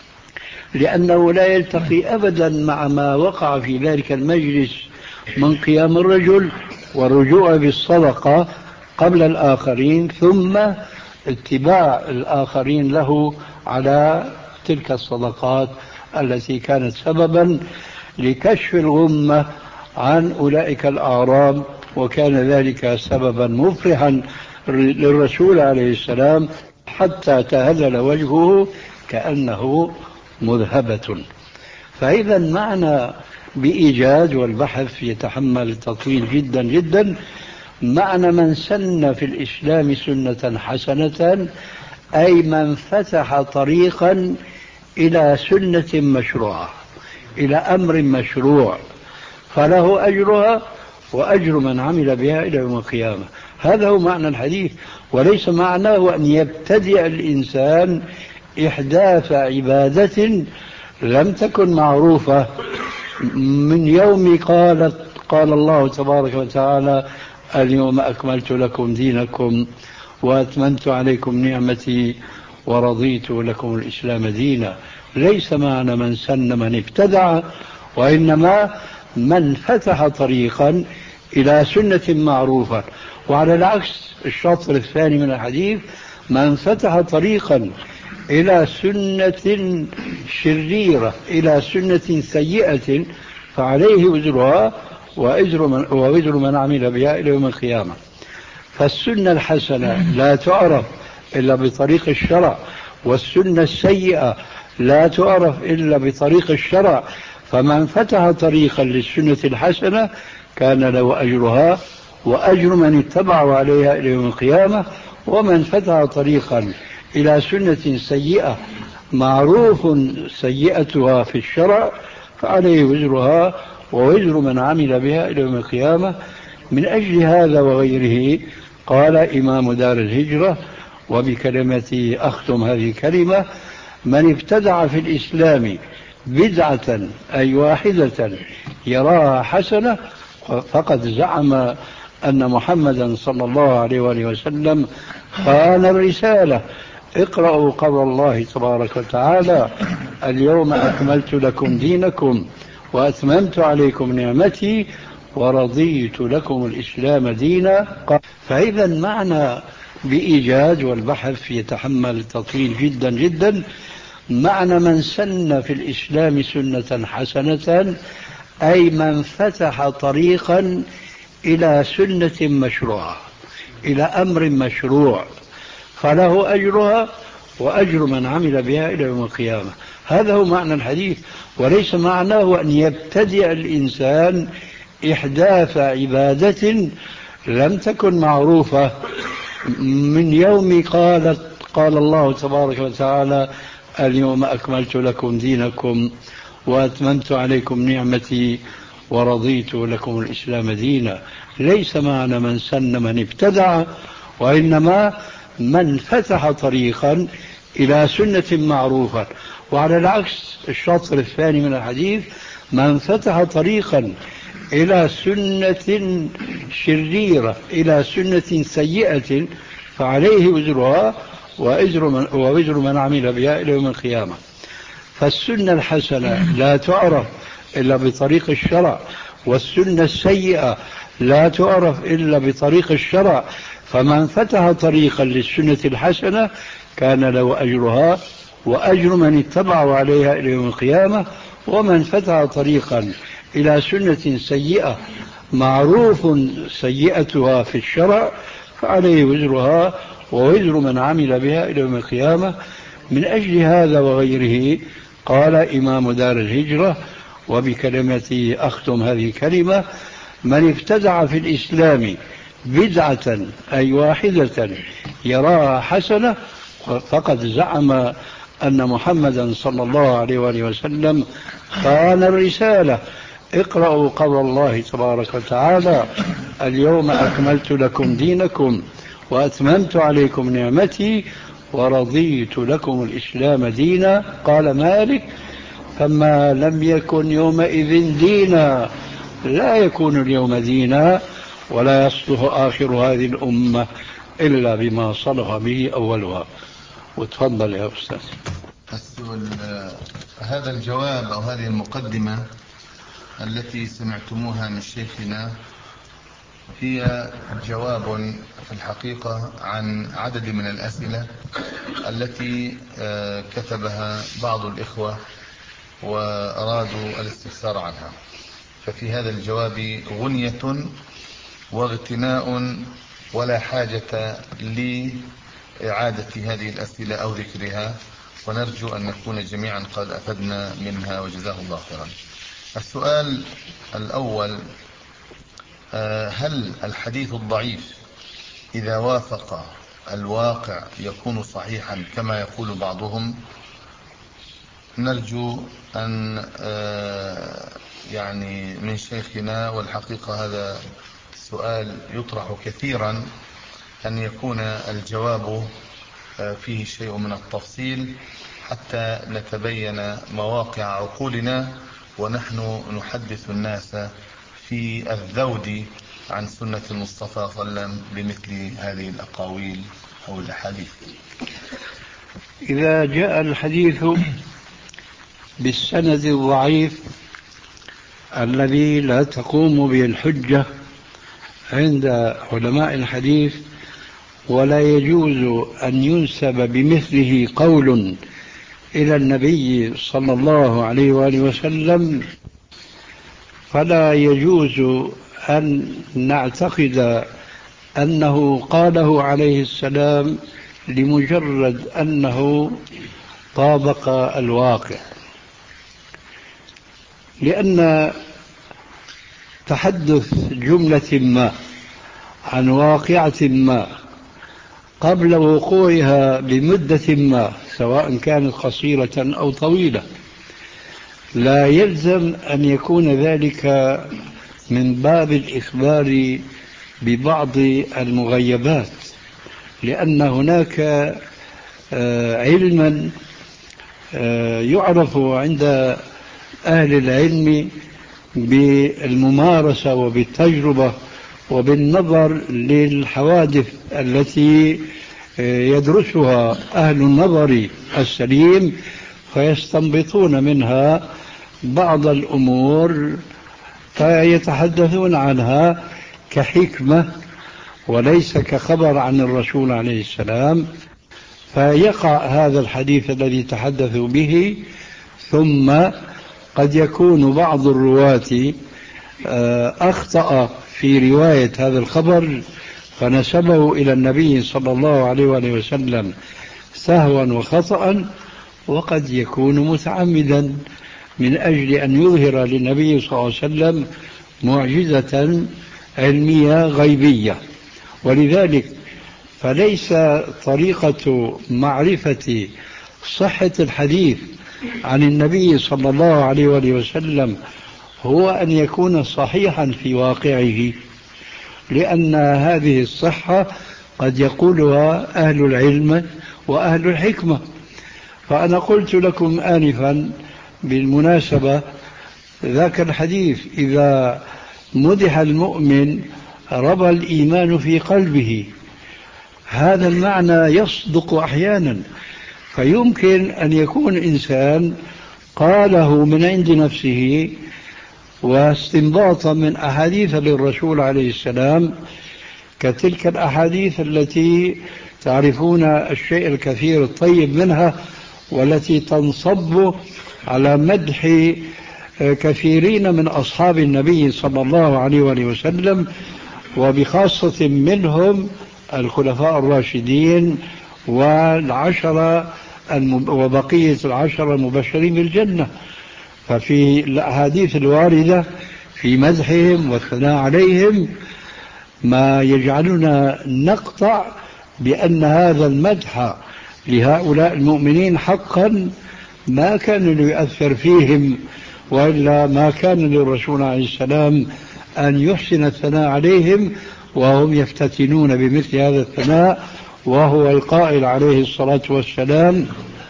Speaker 3: لأنه لا يلتقي أبدا مع ما وقع في ذلك المجلس من قيام الرجل والرجوع بالصدقة قبل الآخرين ثم اتباع الآخرين له على تلك الصدقات التي كانت سببا لكشف الغمة عن أولئك الأعراب، وكان ذلك سببا مفرحا للرسول عليه السلام حتى تهلل وجهه كأنه مذهبة. فإذا معنى بإيجاز، والبحث يتحمل التطويل جدا جدا، معنى من سن في الإسلام سنة حسنة أي من فتح طريقا إلى سنة مشروعة، إلى أمر مشروع، فله أجرها وأجر من عمل بها إلى يوم القيامة. هذا هو معنى الحديث، وليس معناه أن يبتدئ الإنسان إحداث عبادة لم تكن معروفة من يوم قالت قال الله تبارك وتعالى: اليوم أكملت لكم دينكم وأتممت عليكم نعمتي ورضيت لكم الإسلام دينا. ليس معنى من سن من ابتدع، وإنما من فتح طريقا إلى سنة معروفة. وعلى العكس الشطر الثاني من الحديث: من فتح طريقا إلى سنة شريرة إلى سنة سيئة فعليه وزرها ووزر من, ووزر من عمل بها إلى يوم القيامة. فالسنة الحسنة لا تعرف إلا بطريق الشرع، والسنة السيئة لا تعرف إلا بطريق الشرع. فمن فتح طريقا للسنة الحسنة كان له أجرها وأجر من اتبعوا عليها إلى يوم القيامة، ومن فتح طريقا إلى سنة سيئة معروف سيئتها في الشرع فعليه وزرها ووزر من عمل بها إلى يوم القيامة. من أجل هذا وغيره قال إمام دار الهجرة، وبكلمتي أختم هذه الكلمة: من ابتدع في الإسلام بدعة أي واحدة يراها حسنة فقد زعم أن محمدا صلى الله عليه وآله وسلم خان الرسالة. اقرأوا قول الله تبارك وتعالى: اليوم أكملت لكم دينكم وأتممت عليكم نعمتي ورضيت لكم الإسلام دينا. فإذا معنى بإيجاز، والبحث يتحمل تطويل جدا جدا، معنى من سن في الإسلام سنة حسنة أي من فتح طريقا إلى سنة مشروعة، إلى أمر مشروع، فله أجرها وأجر من عمل بها إلى يوم القيامة. هذا هو معنى الحديث، وليس معناه أن يبتدع الإنسان إحداث عبادة لم تكن معروفة من يوم قالت قال الله تبارك وتعالى: اليوم أكملت لكم دينكم وأتممت عليكم نعمتي ورضيت لكم الإسلام دينا. ليس معنى من سن من ابتدع، وإنما من فتح طريقا إلى سنة معروفة. وعلى العكس الشطر الثاني من الحديث: من فتح طريقا إلى سنة شريرة، إلى سنة سيئة، فعليه وزرها ووزر من, ووزر من عمل بها إلى يوم القيامة. فالسنة الحسنة لا تعرف إلا بطريق الشرع، والسنة السيئة لا تعرف إلا بطريق الشرع. فمن فتح طريقا للسنة الحسنة كان له أجرها وأجر من اتبعوا عليها إلى يوم القيامة. ومن فتح طريقا إلى سنة سيئة معروف سيئتها في الشرع فعليه وزرها ووزر من عمل بها إلى يوم القيامة. من أجل هذا وغيره قال إمام دار الهجرة، وبكلمتي أختم هذه الكلمة: من ابتدع في الإسلام بدعة أي واحدة يراها حسنة فقد زعم أن محمدا صلى الله عليه وآله وسلم خان الرسالة. اقرأوا قول الله تبارك وتعالى: اليوم أكملت لكم دينكم وأتممت عليكم نعمتي ورضيت لكم الإسلام دينا. قال مالك: فما لم يكن يومئذ دينا لا يكون اليوم دينا، ولا يصلح آخر هذه الأمة إلا بما صلح به أولها. وتفضل يا أستاذ.
Speaker 4: هذا الجواب أو هذه المقدمة التي سمعتموها من شيخنا هي جواب في الحقيقة عن عدد من الأسئلة التي كتبها بعض الإخوة وأرادوا الاستفسار عنها. ففي هذا الجواب غنية واغتناء ولا حاجة لإعادة هذه الأسئلة أو ذكرها، ونرجو أن نكون جميعا قد أفدنا منها وجزاه الله خيرا. السؤال الأول: هل الحديث الضعيف إذا وافق الواقع يكون صحيحا كما يقول بعضهم؟ نرجو أن يعني من شيخنا، والحقيقة هذا سؤال يطرح كثيرا، أن يكون الجواب فيه شيء من التفصيل حتى نتبين مواقع عقولنا ونحن نحدث الناس في الذود عن سنة المصطفى صلى الله عليه وسلم بمثل هذه الأقاويل أو الأحاديث.
Speaker 3: إذا جاء الحديث بالسند الضعيف الذي لا تقوم به الحجة عند علماء الحديث، ولا يجوز أن ينسب بمثله قول إلى النبي صلى الله عليه وآله وسلم، فلا يجوز أن نعتقد أنه قاله عليه السلام لمجرد أنه طابق الواقع، لأن تحدث جملة ما عن واقعة ما قبل وقوعها بمدة ما سواء كانت قصيرة أو طويلة، لا يلزم أن يكون ذلك من باب الإخبار ببعض المغيبات، لأن هناك علما يعرف عند أهل العلم بالممارسة وبالتجربة وبالنظر للحوادث التي يدرسها أهل النظر السليم، فيستنبطون منها بعض الأمور فيتحدثون عنها كحكمة وليس كخبر عن الرسول عليه السلام، فيقع هذا الحديث الذي تحدثوا به. ثم قد يكون بعض الرواة أخطأ في رواية هذا الخبر فنسبه إلى النبي صلى الله عليه وآله وسلم سهوا وخطأ، وقد يكون متعمدا من أجل أن يظهر للنبي صلى الله عليه وسلم معجزة علمية غيبية. ولذلك فليس طريقة معرفة صحة الحديث عن النبي صلى الله عليه وآله وسلم هو أن يكون صحيحا في واقعه، لأن هذه الصحة قد يقولها أهل العلم وأهل الحكمة. فأنا قلت لكم آنفا بالمناسبة ذاك الحديث: إذا مدح المؤمن ربى الإيمان في قلبه. هذا المعنى يصدق أحيانا، فيمكن أن يكون إنسان قاله من عند نفسه واستنباطا من أحاديث للرسول عليه السلام، كتلك الأحاديث التي تعرفون الشيء الكثير الطيب منها، والتي تنصب على مدح كثيرين من أصحاب النبي صلى الله عليه وآله وسلم، وبخاصة منهم الخلفاء الراشدين والعشرة وبقية العشرة المبشرين بالجنة. ففي الأحاديث الواردة في مدحهم والثناء عليهم ما يجعلنا نقطع بأن هذا المدح لهؤلاء المؤمنين حقا ما كان ليؤثر فيهم، وإلا ما كان للرسول عليه السلام أن يحسن الثناء عليهم وهم يفتتنون بمثل هذا الثناء، وهو القائل عليه الصلاة والسلام: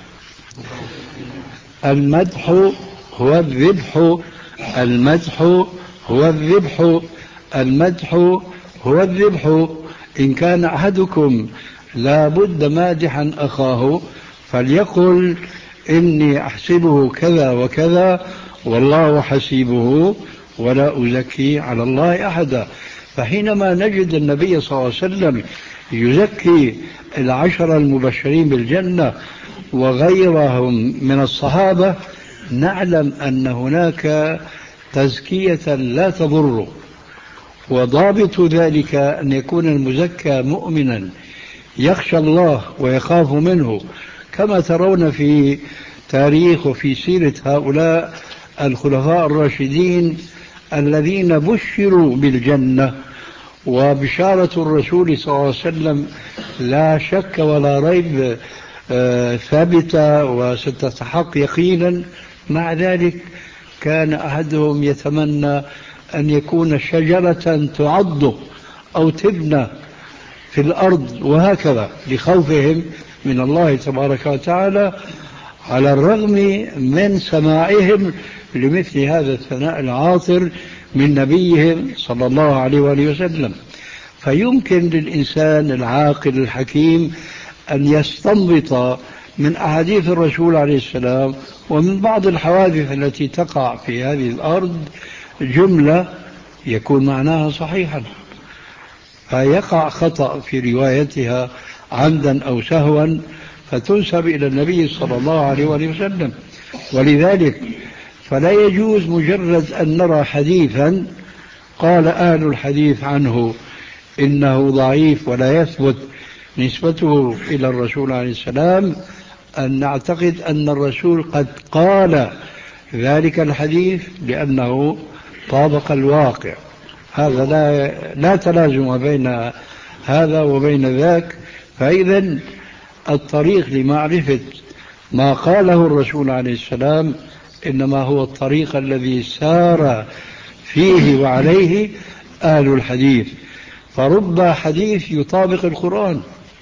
Speaker 3: المدح هو الذبح، المدح هو الذبح، المدح هو الذبح. إن كان أحدكم لا بد مادحا أخاه فليقل إني أحسبه كذا وكذا والله حسيبه ولا أزكي على الله أحدا. فحينما نجد النبي صلى الله عليه وسلم يزكي العشرة المبشرين بالجنة وغيرهم من الصحابة، نعلم أن هناك تزكية لا تضر، وضابط ذلك أن يكون المزكى مؤمنا يخشى الله ويخاف منه، كما ترون في تاريخ وفي سيرة هؤلاء الخلفاء الراشدين الذين بشروا بالجنة. وبشارة الرسول صلى الله عليه وسلم لا شك ولا ريب ثابتة وستتحقق يقينا. مع ذلك كان أحدهم يتمنى أن يكون شجرة تعض أو تبنى في الأرض، وهكذا لخوفهم من الله تبارك وتعالى، على الرغم من سماعهم لمثل هذا الثناء العاطر من نبيهم صلى الله عليه وآله وسلم. فيمكن للإنسان العاقل الحكيم أن يستنبط من أحاديث الرسول عليه السلام ومن بعض الحوادث التي تقع في هذه الأرض جملة يكون معناها صحيحا، فيقع خطأ في روايتها عمدا أو سهوا فتنسب إلى النبي صلى الله عليه وسلم. ولذلك فلا يجوز مجرد أن نرى حديثا قال أهل الحديث عنه إنه ضعيف ولا يثبت نسبته إلى الرسول عليه السلام أن نعتقد أن الرسول قد قال ذلك الحديث لأنه طابق الواقع. هذا لا, لا تلازم بين هذا وبين ذاك، فإذا الطريق لمعرفة ما قاله الرسول عليه السلام إنما هو الطريق الذي سار فيه وعليه أهل الحديث. فرب حديث يطابق القرآن،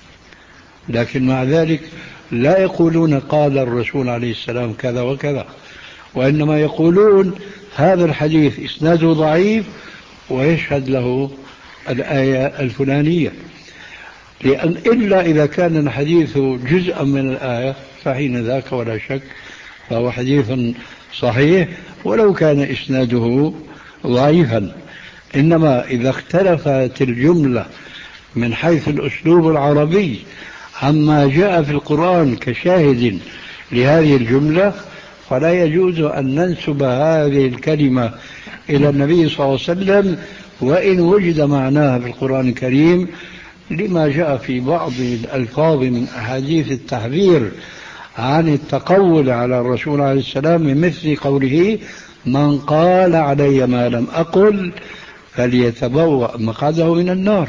Speaker 3: لكن مع ذلك لا يقولون قال الرسول عليه السلام كذا وكذا، وإنما يقولون هذا الحديث إسناده ضعيف ويشهد له الآية الفلانية، لأن إلا إذا كان الحديث جزءا من الآية فحين ذاك ولا شك فهو حديث صحيح ولو كان إسناده ضعيفا. إنما إذا اختلفت الجملة من حيث الأسلوب العربي عما جاء في القرآن كشاهد لهذه الجملة فلا يجوز أن ننسب هذه الكلمة إلى النبي صلى الله عليه وسلم وإن وجد معناها في القرآن الكريم، لما جاء في بعض الألفاظ من أحاديث التحذير عن التقول على الرسول عليه السلام، من مثل قوله من قال علي ما لم أقل فليتبوأ مقعده من النار.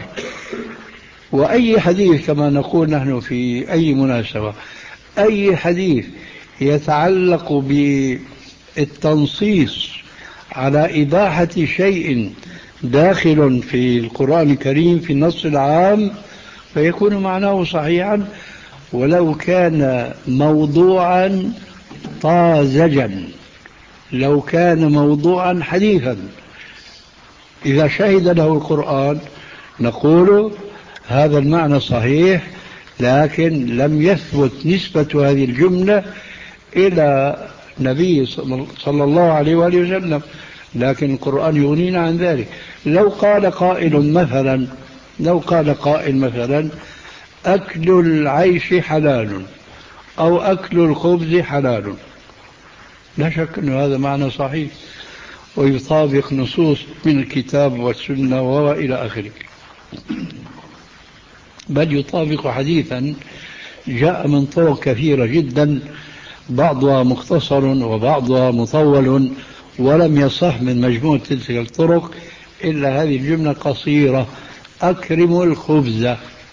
Speaker 3: وأي حديث كما نقول نحن في أي مناسبة، أي حديث يتعلق بالتنصيص على إباحة شيء داخل في القرآن الكريم في النص العام فيكون معناه صحيحا ولو كان موضوعا طازجا، لو كان موضوعا حديثا. إذا شهد له القرآن نقول هذا المعنى صحيح، لكن لم يثبت نسبة هذه الجملة إلى نبي صلى الله عليه وآله وسلم، لكن القرآن يغنينا عن ذلك. لو قال قائل مثلا لو قال قائل مثلا أكل العيش حلال أو أكل الخبز حلال، لا شك أن هذا معنى صحيح ويطابق نصوص من الكتاب والسنة وإلى آخره، بل يطابق حديثا جاء من طرق كثيرة جدا بعضها مختصر وبعضها مطول ولم يصح من مجموع تلك الطرق إلا هذه الجملة قصيرة أكرموا الخبز.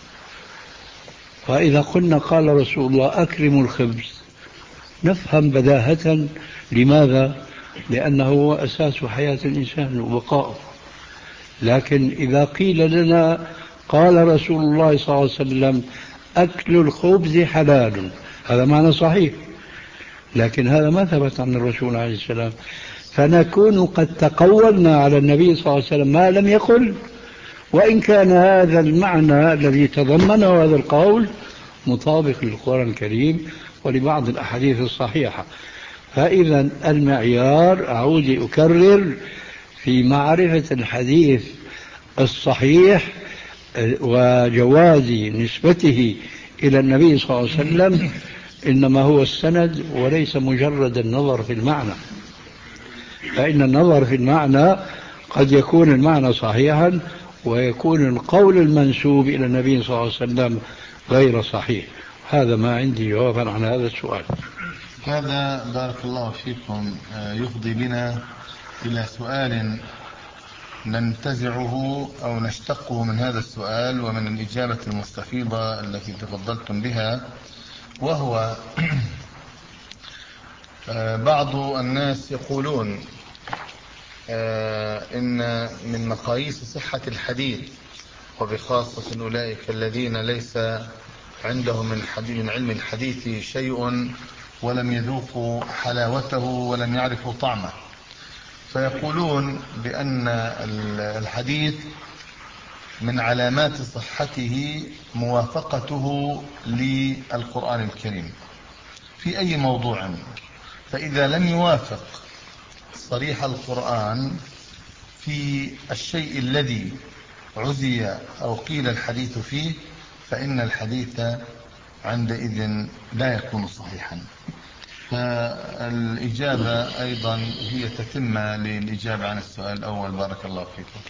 Speaker 3: فإذا قلنا قال رسول الله أكرموا الخبز نفهم بداهة لماذا؟ لأنه هو أساس حياة الإنسان وبقائه. لكن إذا قيل لنا قال رسول الله صلى الله عليه وسلم أكل الخبز حلال، هذا معنى صحيح، لكن هذا ما ثبت عن الرسول عليه السلام، فنكون قد تقولنا على النبي صلى الله عليه وسلم ما لم يقل، وإن كان هذا المعنى الذي تضمنه هذا القول مطابق للقرآن الكريم ولبعض الأحاديث الصحيحة. فإذا المعيار أعود أكرر في معرفة الحديث الصحيح وجواز نسبته إلى النبي صلى الله عليه وسلم إنما هو السند وليس مجرد النظر في المعنى، فإن النظر في المعنى قد يكون المعنى صحيحا ويكون القول المنسوب إلى النبي صلى الله عليه وسلم غير صحيح. هذا ما عندي جوابا عن هذا السؤال.
Speaker 4: هذا بارك الله فيكم يفضي بنا إلى سؤال ننتزعه أو نشتقه من هذا السؤال ومن الإجابة المستفيضة التي تفضلتم بها، وهو بعض الناس يقولون إن من مقاييس صحة الحديث وبخاصة أولئك الذين ليس عندهم من علم الحديث شيء ولم يذوقوا حلاوته ولم يعرفوا طعمه، فيقولون بأن الحديث من علامات صحته موافقته للقرآن الكريم في أي موضوع، فإذا لم يوافق صريح القرآن في الشيء الذي عزي أو قيل الحديث فيه فإن الحديث عندئذ لا يكون صحيحا. فالإجابة أيضا هي تتمة للإجابة عن السؤال الأول. بارك الله فيكم.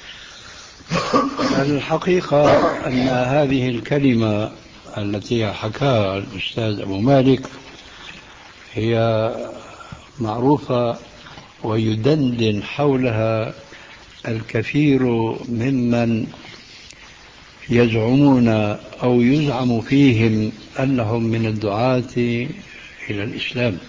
Speaker 3: الحقيقة أن هذه الكلمة التي حكاها الأستاذ أبو مالك هي معروفة ويدندن حولها الكثير ممن يزعمون أو يزعم فيهم أنهم من الدعاة إلى الإسلام.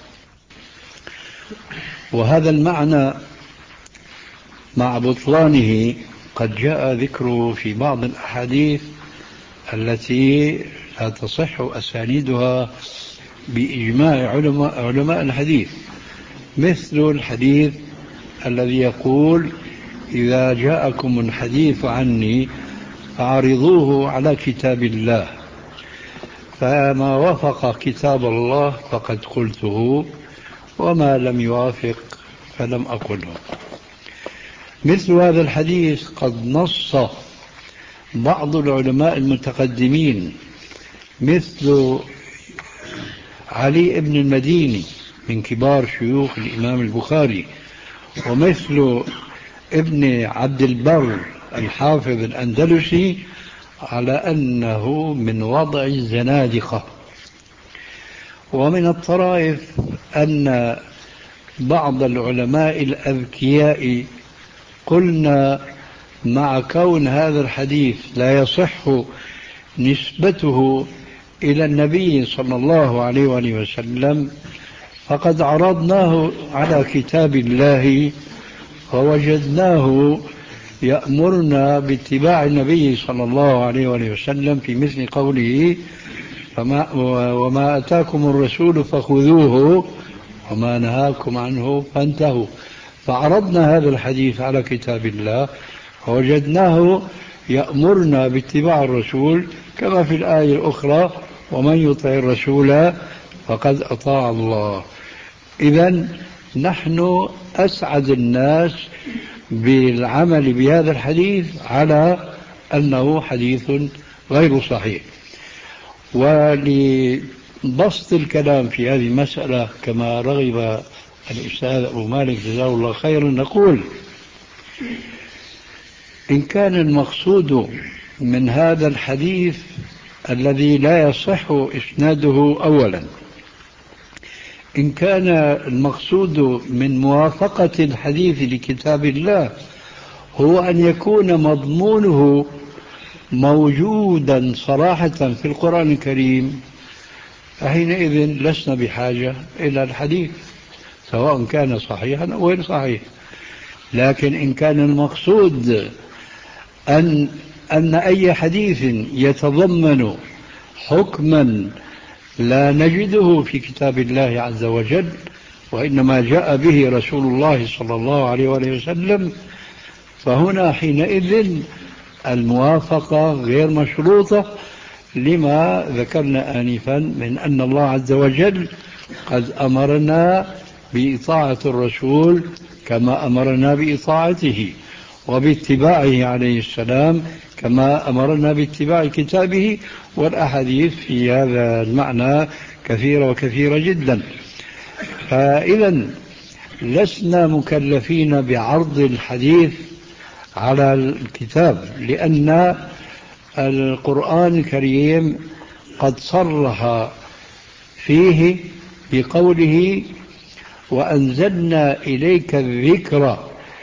Speaker 3: وهذا المعنى مع بطلانه قد جاء ذكره في بعض الأحاديث التي لا تصح أسانيدها بإجماع علماء, علماء الحديث، مثل الحديث الذي يقول إذا جاءكم الحديث عني فعرضوه على كتاب الله، فما وافق كتاب الله فقد قلته، وما لم يوافق فلم أقله. مثل هذا الحديث قد نص بعض العلماء المتقدمين مثل علي بن المديني من كبار شيوخ الإمام البخاري، ومثل ابن عبد البر الحافظ الأندلسي، على أنه من وضع الزنادقة. ومن الطرائف أن بعض العلماء الأذكياء قلنا مع كون هذا الحديث لا يصح نسبته إلى النبي صلى الله عليه وآله وسلم، فقد عرضناه على كتاب الله فوجدناه يأمرنا باتباع النبي صلى الله عليه وآله وسلم في مثل قوله فما وما أتاكم الرسول فخذوه وما نهاكم عنه فانتهوا. فعرضنا هذا الحديث على كتاب الله فوجدناه يأمرنا باتباع الرسول، كما في الآية الأخرى ومن يطع الرسول فقد أطاع الله. إذن نحن أسعد الناس بالعمل بهذا الحديث على أنه حديث غير صحيح. ولبسط الكلام في هذه المسألة كما رغب الأستاذ أبو مالك جزاه الله خيرا، نقول إن كان المقصود من هذا الحديث الذي لا يصح إسناده أولا، إن كان المقصود من موافقة الحديث لكتاب الله هو أن يكون مضمونه موجودا صراحة في القرآن الكريم، فحينئذ لسنا بحاجة إلى الحديث سواء كان صحيحا أو غير صحيح. لكن إن كان المقصود أن أن أي حديث يتضمن حكما لا نجده في كتاب الله عز وجل وإنما جاء به رسول الله صلى الله عليه وآله وسلم، فهنا حينئذ الموافقة غير مشروطة، لما ذكرنا آنفا من أن الله عز وجل قد أمرنا بإطاعة الرسول كما أمرنا بإطاعته، وباتباعه عليه السلام كما أمرنا باتباع كتابه. والأحاديث في هذا المعنى كثيرة وكثيرة جدا. فإذا لسنا مكلفين بعرض الحديث على الكتاب، لأن القرآن الكريم قد صرح فيه بقوله وأنزلنا إليك الذكر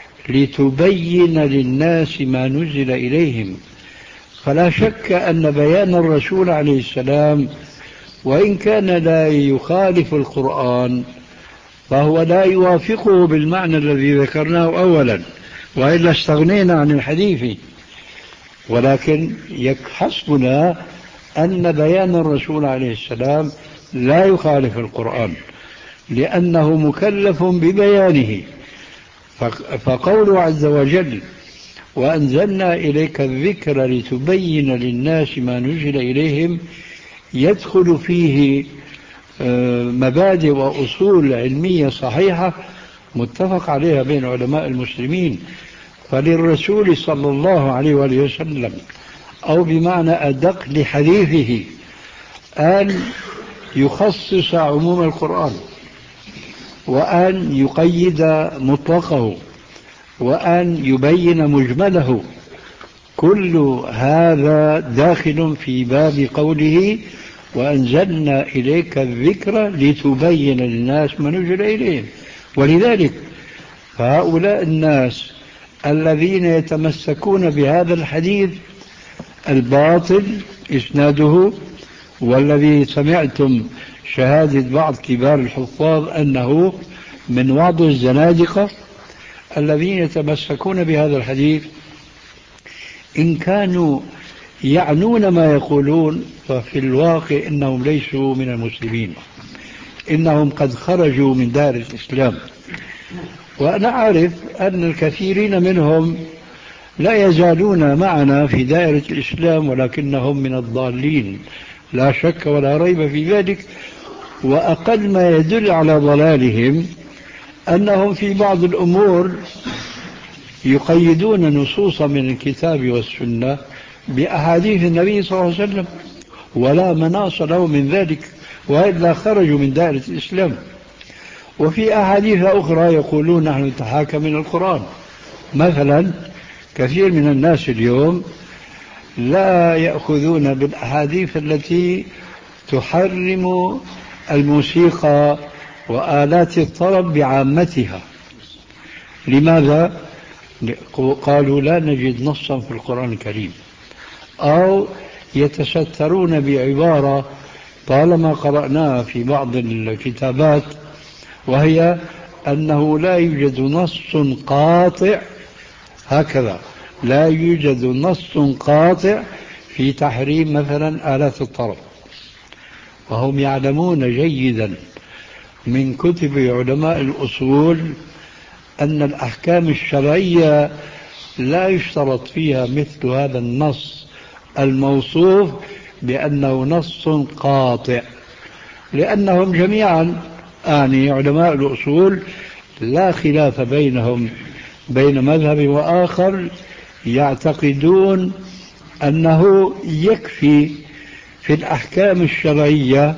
Speaker 3: لتبين للناس ما نزل إليهم. فلا شك أن بيان الرسول عليه السلام وإن كان لا يخالف القرآن فهو لا يوافقه بالمعنى الذي ذكرناه أولا، وإلا استغنينا عن الحديث. ولكن حسبنا أن بيان الرسول عليه السلام لا يخالف القرآن لأنه مكلف ببيانه. فقوله عز وجل وأنزلنا إليك الذكر لتبين للناس ما نزل إليهم يدخل فيه مبادئ وأصول علمية صحيحة متفق عليها بين علماء المسلمين. فللرسول صلى الله عليه وآله وسلم أو بمعنى أدق لحديثه أن يخصص عموم القرآن، وأن يقيد مطلقه، وأن يبين مجمله. كل هذا داخل في باب قوله وأنزلنا إليك الذكر لتبين للناس ما نزل إليهم. ولذلك فهؤلاء الناس الذين يتمسكون بهذا الحديث الباطل إسناده، والذي سمعتم شهادة بعض كبار الحفاظ أنه من بعض الزنادقة الذين يتمسكون بهذا الحديث. إن كانوا يعنون ما يقولون ففي الواقع إنهم ليسوا من المسلمين، إنهم قد خرجوا من دائرة الإسلام. وأنا أعرف أن الكثيرين منهم لا يزالون معنا في دائرة الإسلام، ولكنهم من الضالين لا شك ولا ريب في ذلك. وأقل ما يدل على ضلالهم أنهم في بعض الأمور يقيدون نصوصا من الكتاب والسنة بأحاديث النبي صلى الله عليه وسلم، ولا مناص له من ذلك، وإلا خرجوا من دائرة الإسلام. وفي أحاديث أخرى يقولون نحن نتحاكم من القرآن. مثلا كثير من الناس اليوم لا يأخذون بالأحاديث التي تحرم الموسيقى وآلات الطرب بعامتها. لماذا؟ قالوا لا نجد نصا في القرآن الكريم، أو يتسترون بعبارة طالما قرأناها في بعض الكتابات، وهي أنه لا يوجد نص قاطع، هكذا لا يوجد نص قاطع في تحريم مثلا آلات الطرب. وهم يعلمون جيدا من كتب علماء الأصول أن الأحكام الشرعية لا يشترط فيها مثل هذا النص الموصوف بأنه نص قاطع، لأنهم جميعا أعني علماء الأصول لا خلاف بينهم بين مذهب وآخر يعتقدون أنه يكفي في الأحكام الشرعية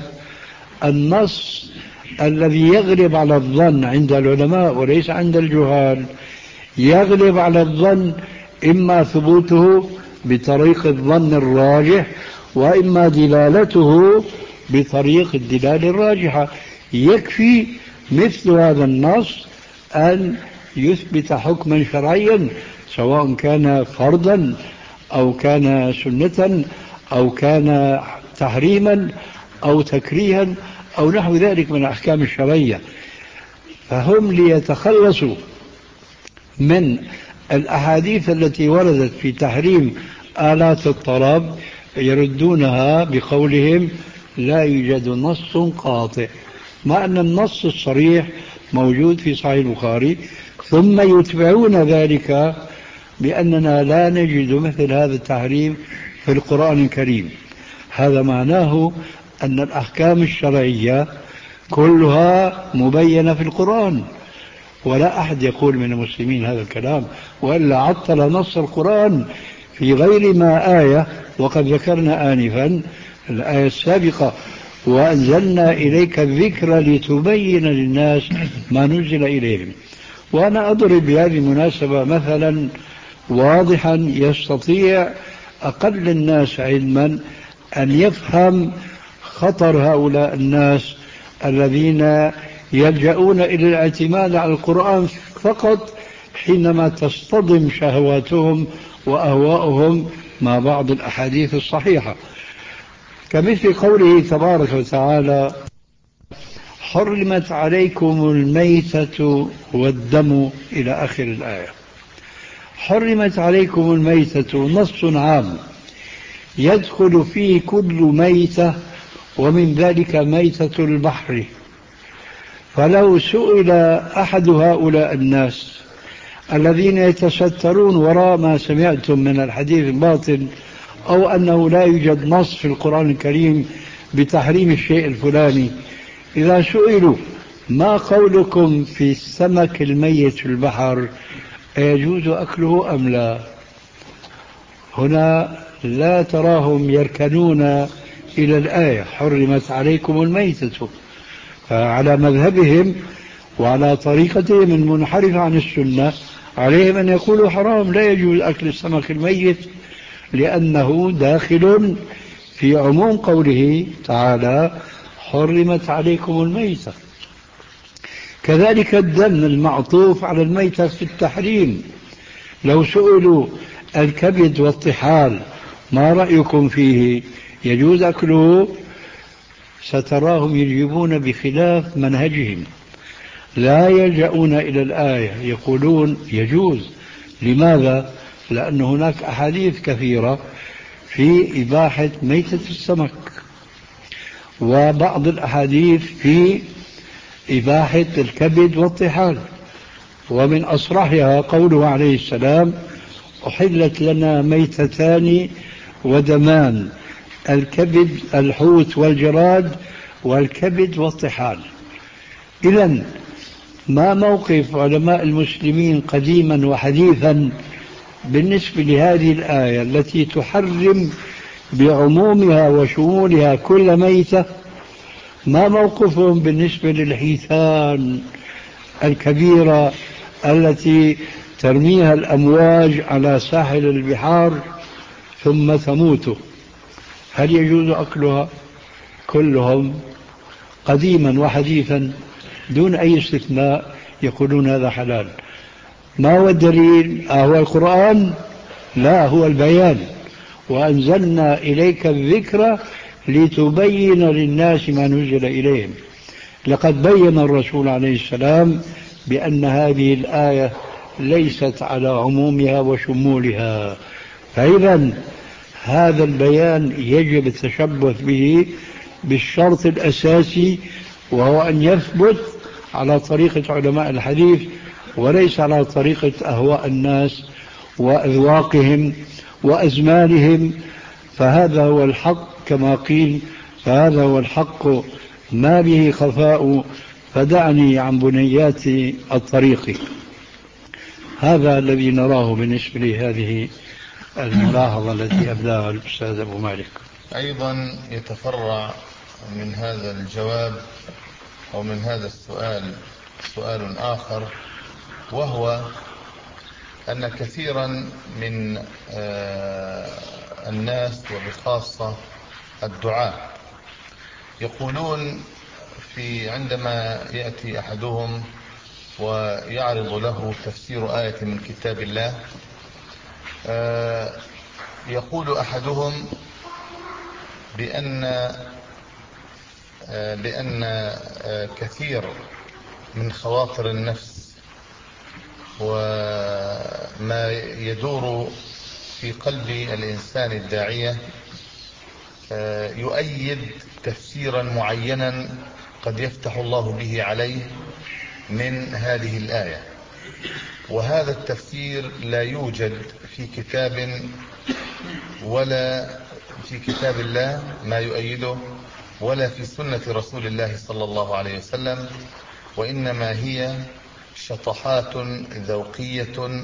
Speaker 3: النص الذي يغلب على الظن عند العلماء وليس عند الجهال. يغلب على الظن إما ثبوته بطريق الظن الراجح، وإما دلالته بطريق الدلالة الراجحة. يكفي مثل هذا النص أن يثبت حكما شرعيا، سواء كان فرضا أو كان سنة أو كان تحريما أو تكريها أو نحو ذلك من الأحكام الشرعية. فهم ليتخلصوا من الأحاديث التي وردت في تحريم آلات الطرب يردونها بقولهم لا يوجد نص قاطع، مع أن النص الصريح موجود في صحيح البخاري، ثم يتبعون ذلك بأننا لا نجد مثل هذا التحريم في القرآن الكريم. هذا معناه أن الأحكام الشرعية كلها مبينة في القرآن، ولا أحد يقول من المسلمين هذا الكلام، وإلا عطل نص القرآن في غير ما آية. وقد ذكرنا آنفا الآية السابقة وأنزلنا إليك الذكر لتبين للناس ما نزل إليهم. وأنا أضرب بهذه المناسبة مثلا واضحا يستطيع أقل الناس علما أن يفهم خطر هؤلاء الناس الذين يلجؤون إلى الاعتماد على القرآن فقط حينما تصطدم شهواتهم وأهواؤهم مع بعض الأحاديث الصحيحة، كمثل قوله تبارك وتعالى حرمت عليكم الميتة والدم إلى آخر الآية. حرمت عليكم الميتة نص عام يدخل فيه كل ميتة، ومن ذلك ميتة البحر. فلو سئل أحد هؤلاء الناس الذين يتسترون وراء ما سمعتم من الحديث الباطل، أو أنه لا يوجد نص في القرآن الكريم بتحريم الشيء الفلاني، إذا سئلوا ما قولكم في السمك الميت في البحر، أيجوز أكله أم لا؟ هنا لا تراهم يركنون إلى الآية حرمت عليكم الميتة. فعلى مذهبهم وعلى طريقتهم المنحرفة عن السنة عليهم أن يقولوا حرام، لا يجوز أكل السمك الميت، لأنه داخل في عموم قوله تعالى حرمت عليكم الميتة. كذلك الدم المعطوف على الميتة في التحريم، لو سئلوا الكبد والطحال ما رأيكم فيه؟ يجوز أكله؟ ستراهم يجيبون بخلاف منهجهم، لا يلجؤون إلى الآية، يقولون يجوز. لماذا؟ لأن هناك أحاديث كثيرة في إباحة ميتة السمك، وبعض الأحاديث في إباحة الكبد والطحال، ومن أصرحها قوله عليه السلام: أحلت لنا ميتتان ودمان، الكبد الحوت والجراد، والكبد والطحال. إذن ما موقف علماء المسلمين قديما وحديثا بالنسبة لهذه الآية التي تحرم بعمومها وشمولها كل ميتة؟ ما موقفهم بالنسبة للحيتان الكبيرة التي ترميها الأمواج على ساحل البحار ثم تموت؟ هل يجوز أكلها؟ كلهم قديما وحديثا دون أي استثناء يقولون هذا حلال. ما هو الدليل؟ أهو القرآن؟ لا، هو البيان. وأنزلنا إليك الذكر لتبين للناس ما نزل إليهم. لقد بين الرسول عليه السلام بأن هذه الآية ليست على عمومها وشمولها، فإذا هذا البيان يجب التشبث به بالشرط الأساسي، وهو أن يثبت على طريقة علماء الحديث وليس على طريقة أهواء الناس وأذواقهم وأزمانهم. فهذا هو الحق كما قيل، فهذا هو الحق ما به خفاء، فدعني عن بنيات الطريق. هذا الذي نراه بالنسبة لهذه الملاحظة التي أبداها الأستاذ أبو مالك.
Speaker 4: أيضا يتفرع من هذا الجواب أو من هذا السؤال سؤال آخر، وهو أن كثيرا من الناس وبخاصة الدعاة يقولون في عندما يأتي أحدهم ويعرض له تفسير آية من كتاب الله، يقول أحدهم بأن بأن كثير من خواطر النفس وما يدور في قلب الإنسان الداعية يؤيد تفسيرا معينا قد يفتح الله به عليه من هذه الآية، وهذا التفسير لا يوجد في كتاب ولا في كتاب الله ما يؤيده، ولا في سنة رسول الله صلى الله عليه وسلم، وإنما هي شطحات ذوقية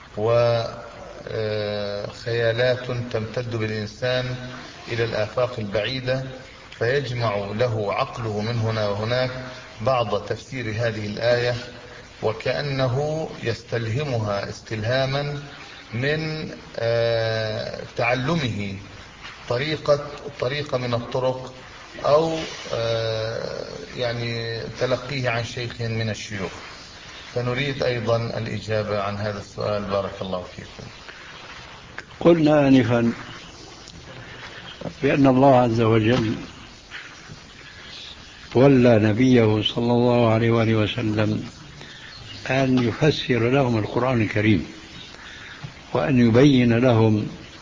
Speaker 4: وخيالات تمتد بالإنسان إلى الآفاق البعيدة، فيجمع له عقله من هنا وهناك بعض تفسير هذه الآية، وكأنه يستلهمها استلهاما من تعلمه طريقة طريقة من الطرق، أو يعني تلقيه عن شيخ من الشيوخ. فنريد أيضا الإجابة عن هذا السؤال، بارك الله فيكم.
Speaker 3: قلنا آنفا بأن الله عز وجل ولى نبيه صلى الله عليه وآله وسلم أن يفسر لهم القرآن الكريم، وأن يبين لهم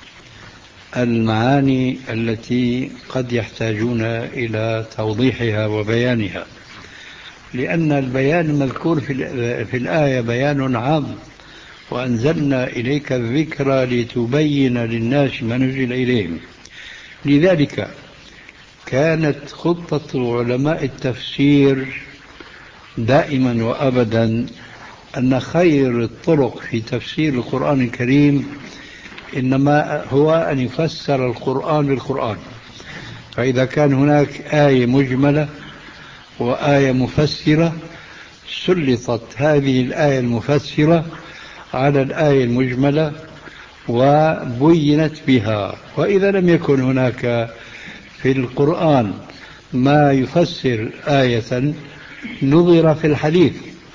Speaker 3: المعاني التي قد يحتاجون إلى توضيحها وبيانها، لأن البيان المذكور في الآية بيان عام: وأنزلنا إليك الذكر لتبين للناس ما نزل إليهم. لذلك كانت خطة علماء التفسير دائما وأبدا أن خير الطرق في تفسير القرآن الكريم إنما هو أن يفسر القرآن بالقرآن. فإذا كان هناك آية مجملة وآية مفسرة، سلطت هذه الآية المفسرة على الآية المجملة وبينت بها. وإذا لم يكن هناك في القرآن ما يفسر آية، نظر في الحديث.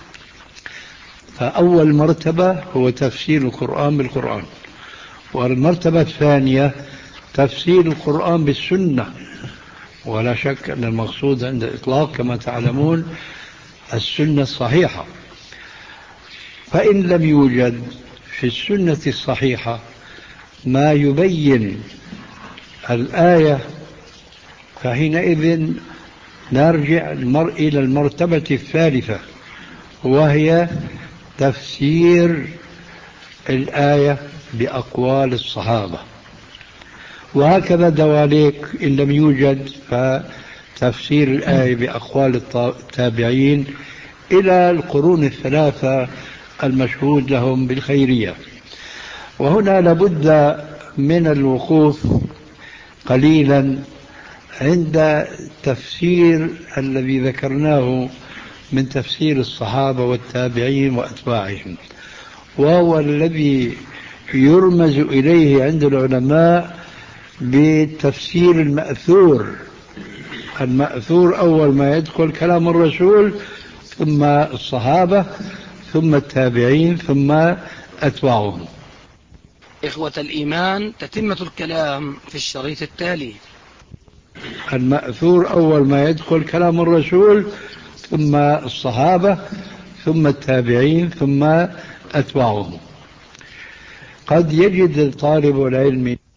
Speaker 3: فأول مرتبة هو تفسير القرآن بالقرآن، والمرتبة الثانية تفسير القرآن بالسنة، ولا شك أن المقصود عند الإطلاق كما تعلمون السنة الصحيحة. فإن لم يوجد في السنة الصحيحة ما يبين الآية، فحينئذ نرجع المرء إلى المرتبة الثالثة، وهي تفسير الآية بأقوال الصحابة. وهكذا دواليك إن لم يوجد فتفسير الآية بأقوال التابعين إلى القرون الثلاثة المشهود لهم بالخيرية. وهنا لابد من الوقوف قليلا عند تفسير الذي ذكرناه من تفسير الصحابة والتابعين وأتباعهم، وهو الذي يرمز إليه عند العلماء بالتفسير المأثور. المأثور أول ما يدخل كلام الرسول، ثم الصحابة، ثم التابعين، ثم أتباعهم.
Speaker 2: إخوة الإيمان، تتمة الكلام في الشريط التالي.
Speaker 3: المأثور أول ما يدخل كلام الرسول، ثم الصحابة، ثم التابعين، ثم أتباعهم. قد يجد طالب العلم